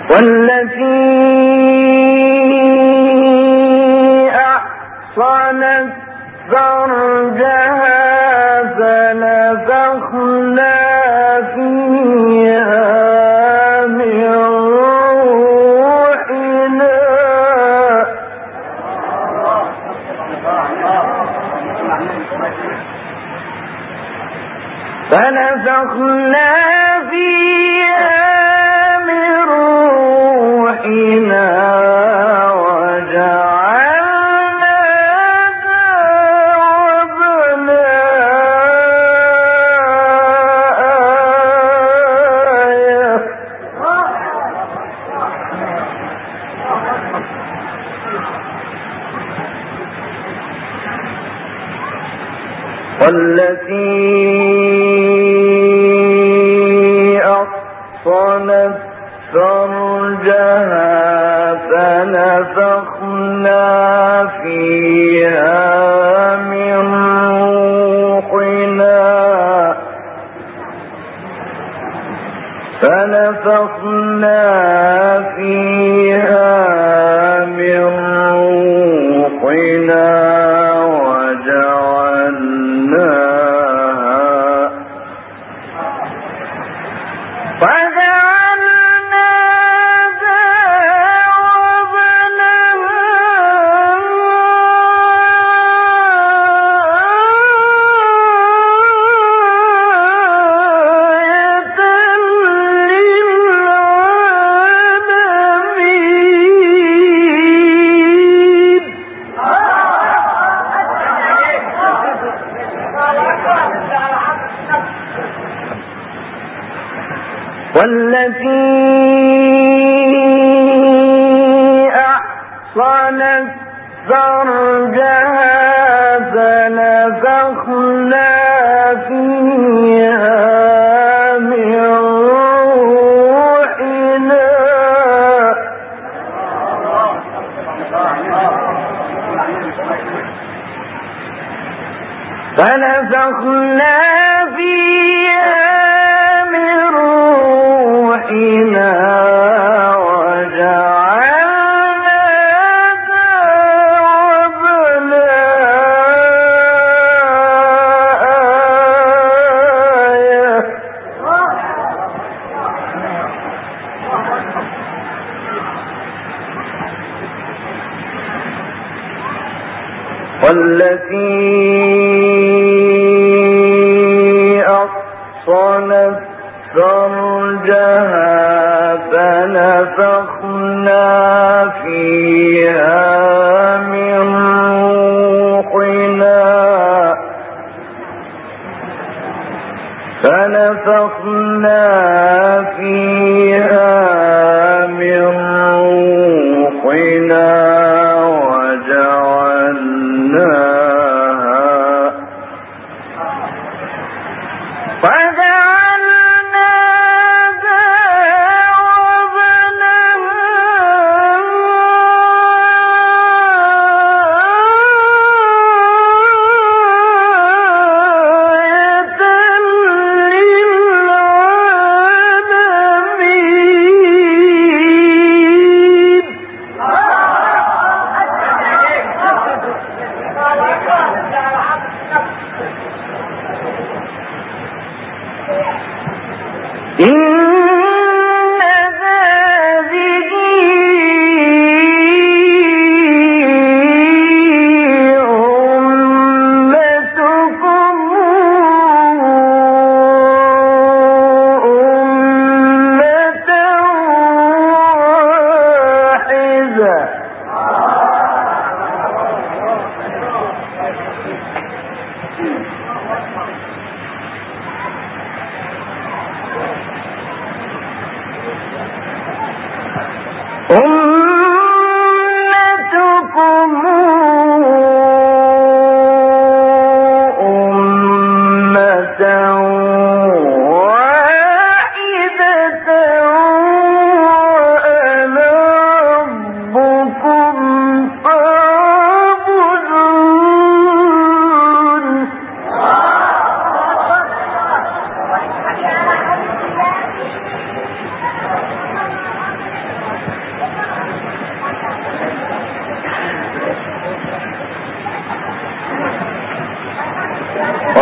والتي أحصنت فرجها فنفخنا فيها من روحنا والتي أحصنت فرجها فنفخنا فيها من روحنا فنفخنا فيها من روحنا وجعلنا شعبنا آية والتي أحصنت فرجها فنفخنا فيها من روحنا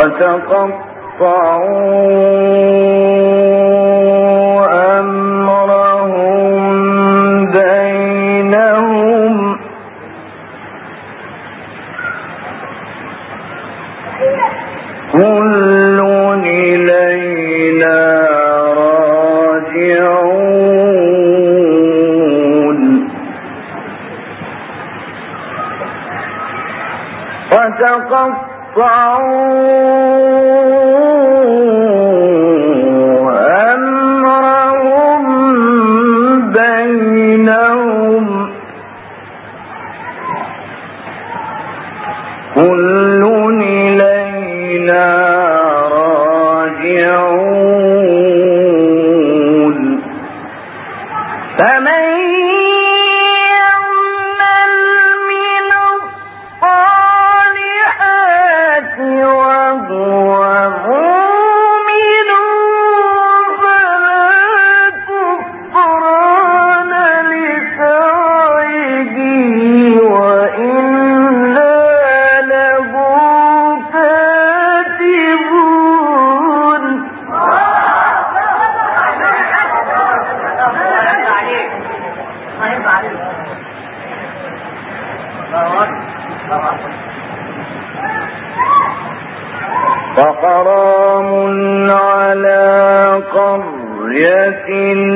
فحرام على قرية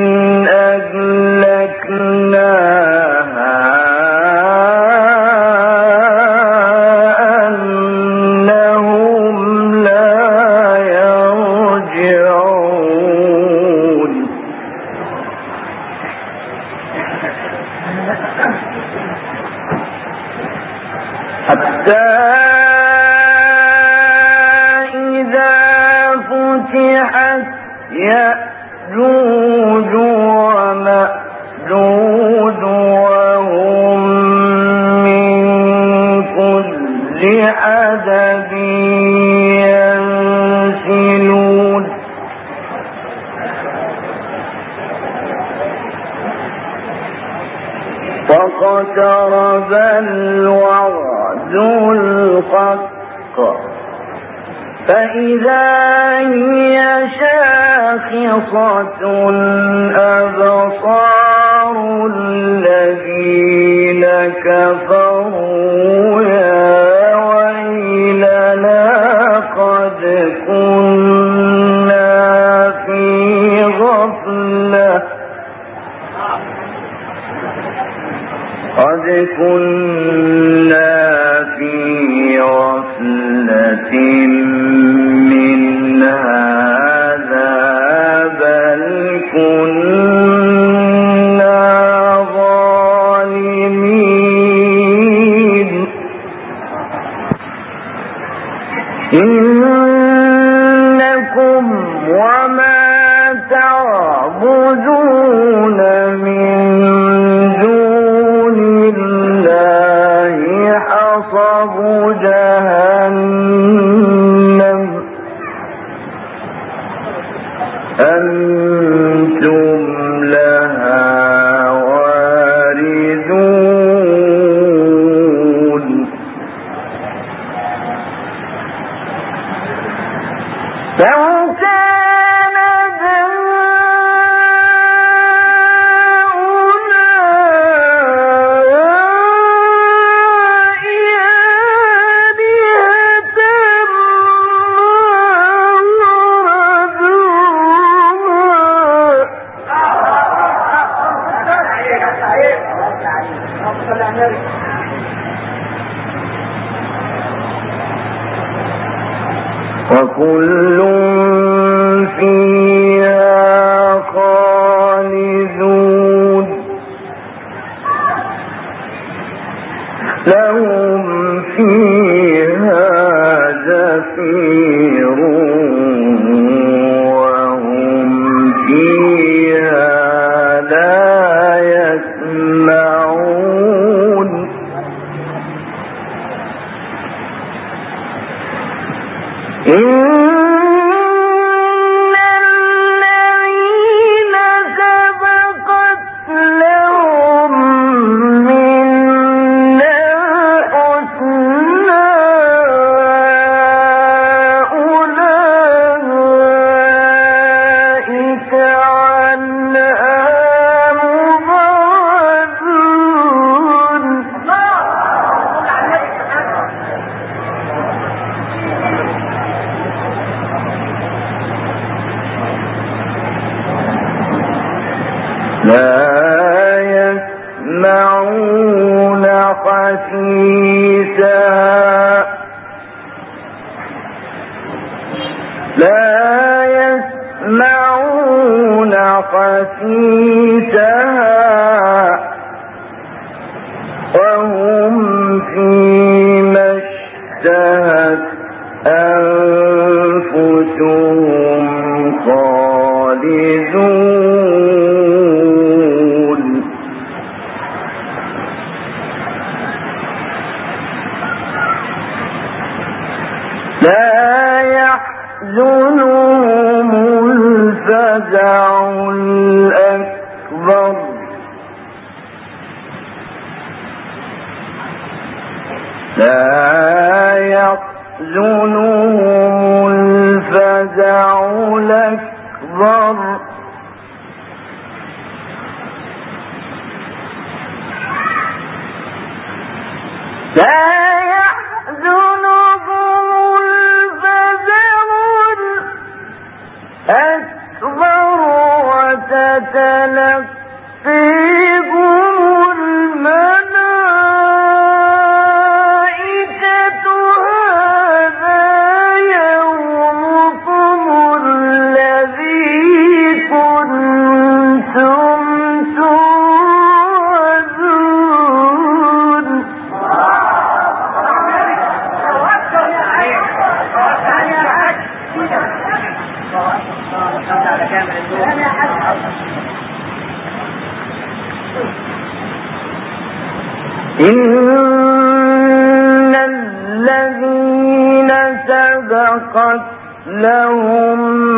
أهلكناها أنهم لا يرجعون حتى فتحت يأجوج ومأجوج وهم من كل حدب ينسلون فاقترب الوعد الحق فإذا هي شاخصة أبصار الذين كفروا يا ويلنا قد كنا في غفلة من هذا بل كنا ظالمين إنكم وما تعبدون من دون الله حصب جهنم أنتم لها واردون لو كان داؤنا آلهة وكل فيها خالدون لهم فيها زفير وهم فيها لا يسمعون إن الذين سبقت لهم منا الحسنى يسمعون حسيسها وهم فيما اشتهت أنفسهم خالدون لا يحزنهم الفزع الأكبر وتتلقيهم الملائكة هذا يومكم الذي كنتم توعدون إن الذين سبقت لهم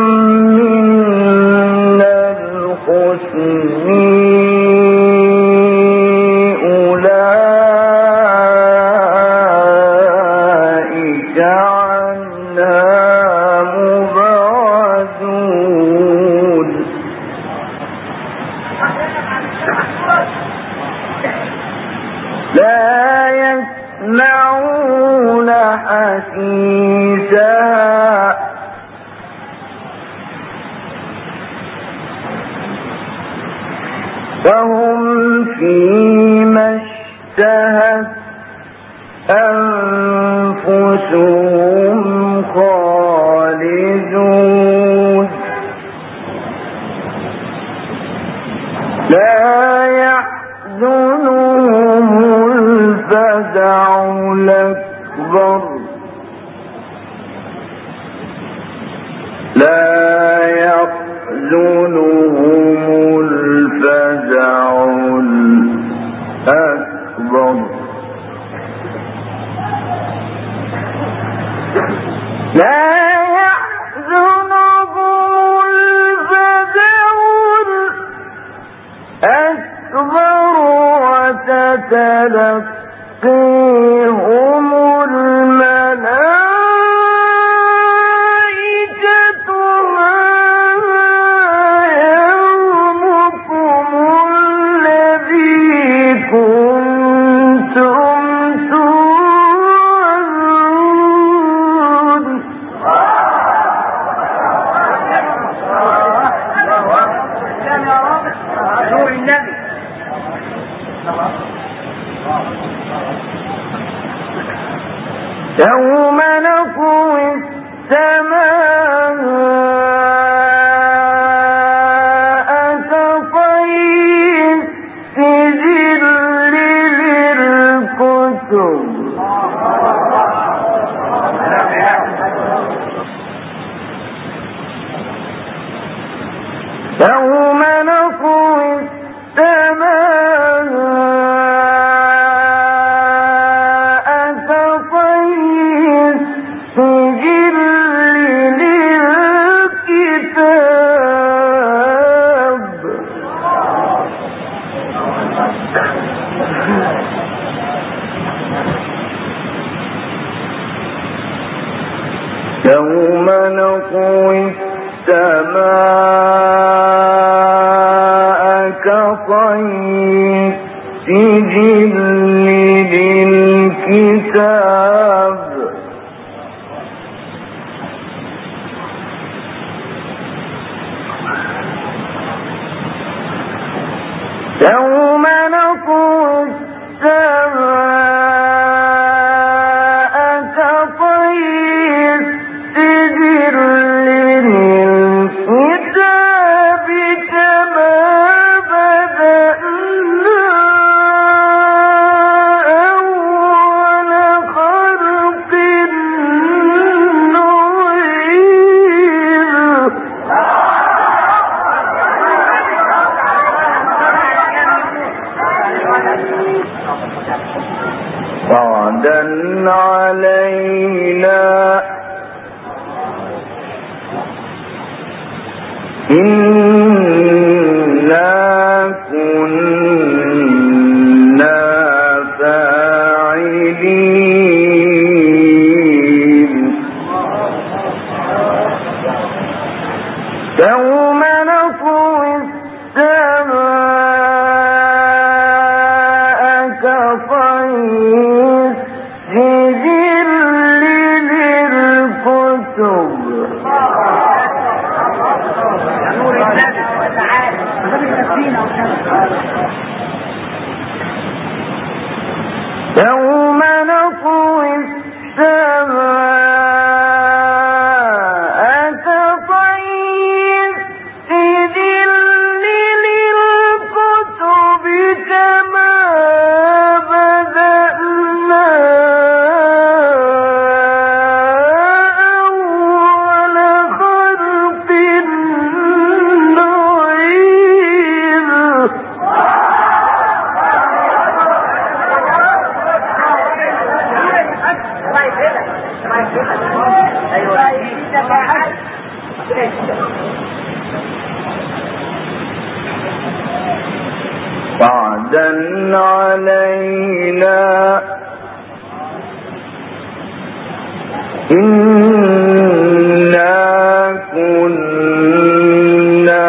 منا الحسن أولئك عنها مبعدون لا يسمعون حسيسها وهم فيما اشتهت أنفسهم خالدون لا يحزنهم الفزع الأكبر لا يحزنهم الفزع الأكبر لا يحزنهم الفزع الأكبر وتتلقيهم الملائكة هذا يومكم الذي كنتم توعدون يوم نطوي السماء كطي السجل للكتب يوم نطوي السماء كطي السجل للكتاب يوم نطوي السماء كطي السجل للكتاب يوم نطوي السماء كطي السجل للكتاب كما بدأنا أول خلق نعيده وعدا علينا إنا كنا فاعلين يوم نطوي السماء كطي السجل للكتب يوم نطوي السماء كطي السجل للكتب كما بدأنا أول خلق نعيده وعدا علينا إنا كنا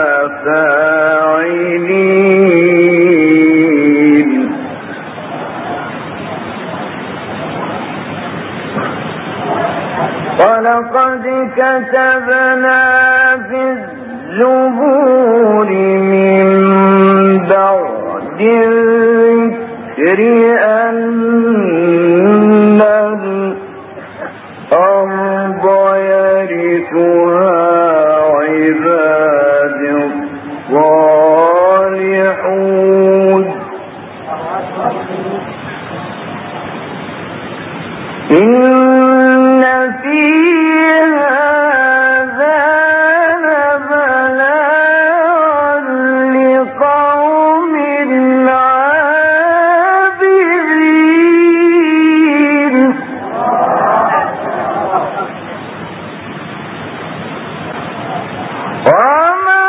فاعلين ولقد كتبنا في الزبور من بعد الذكر أن الأرض يرثها عبادي الصالحون إن في هذا لبلاغا لقوم عابدين وما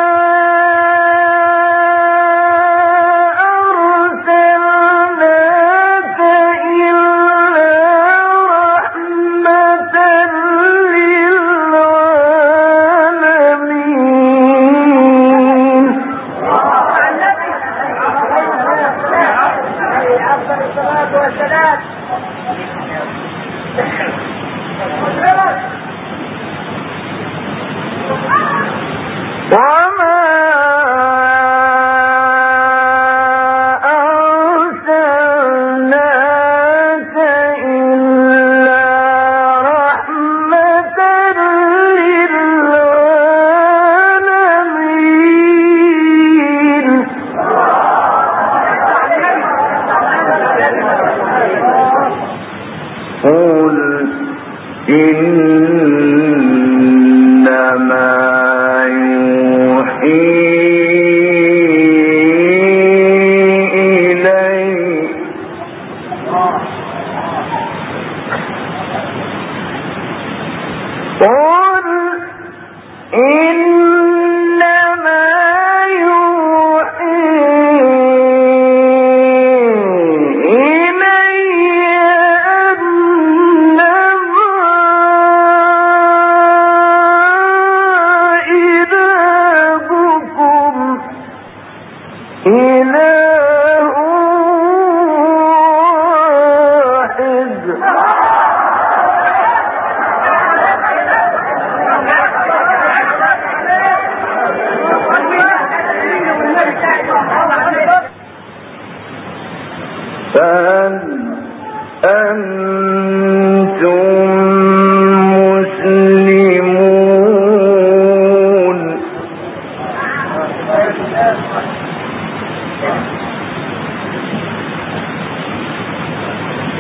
أرسلناك إلا رحمة للعالمين أفضل الصلاة والسلام. وما أرسلناك إلا رحمة للعالمين قل إنما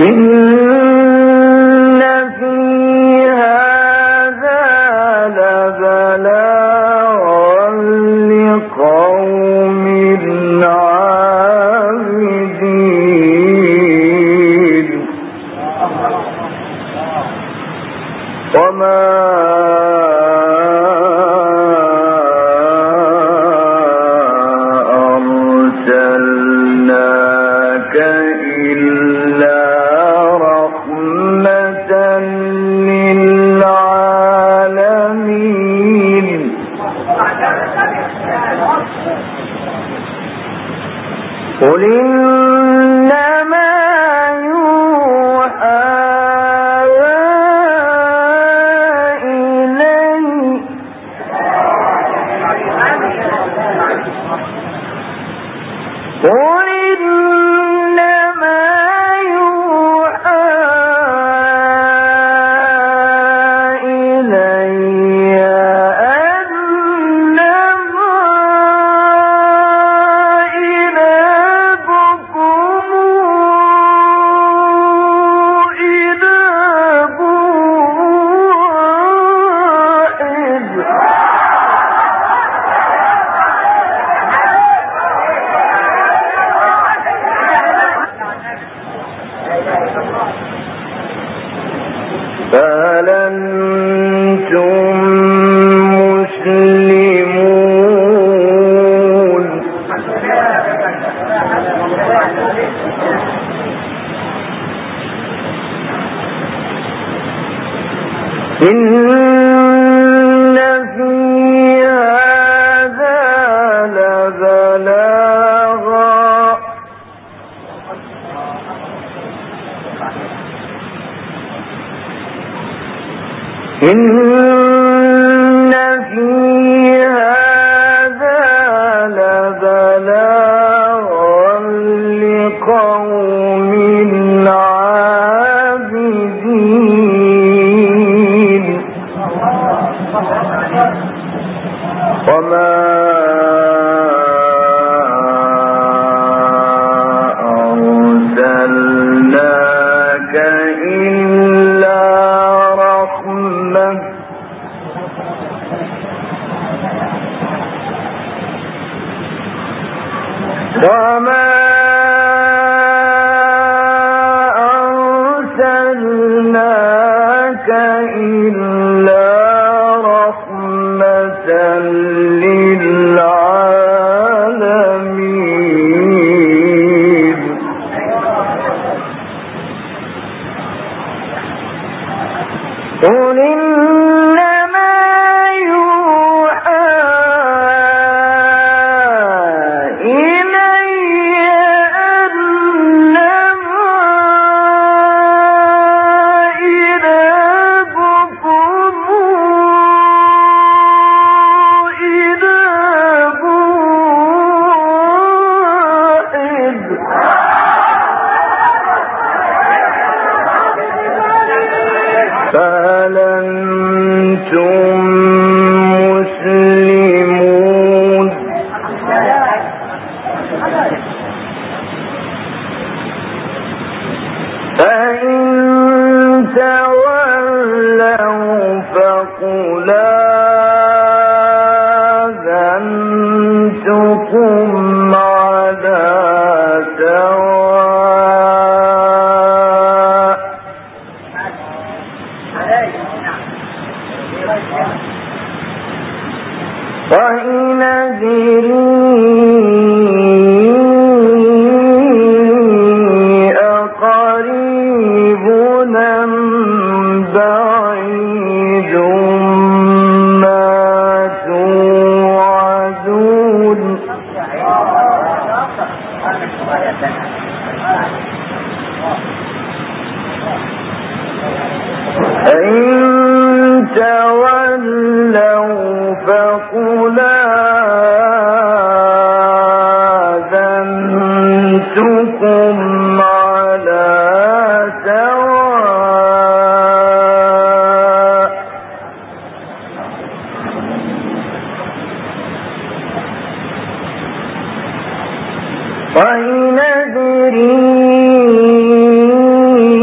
قل إنما يوحى إلي قل إنما يوحى إلي أنما إلهكم إله واحد فهل أنتم مسلمون إن في هذا لبلاغا إن في هذا لبلاغا لقوم عابدين وما أرسلناك إلا رحمة وما أرسلناك إلا رحمة للعالمين قل إنما يوحى إلي أنما إلهكم إله واحد فهل أنتم مسلمون فإن تولوا فقل آذنتكم على سواء وإن أدري أقريب أم بعيد ما توعدون إن تولوا فقل آذنتكم على سواء وإن أدري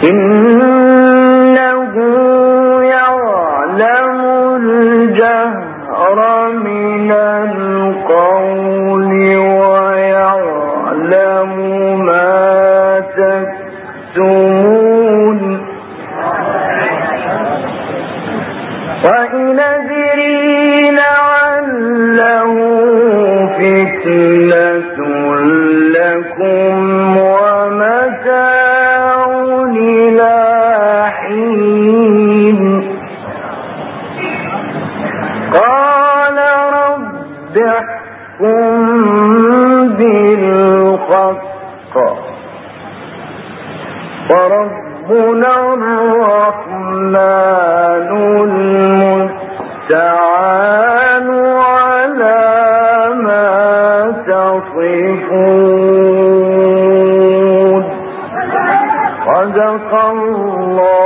إنه يعلم الجهر من القول ويعلم ما تكتمون وإن أدري لعله فتنة لكم ومتاع إلى حين قال رب احكم بالحق وربنا الرحمن المستعان على ما تصفون صدق الله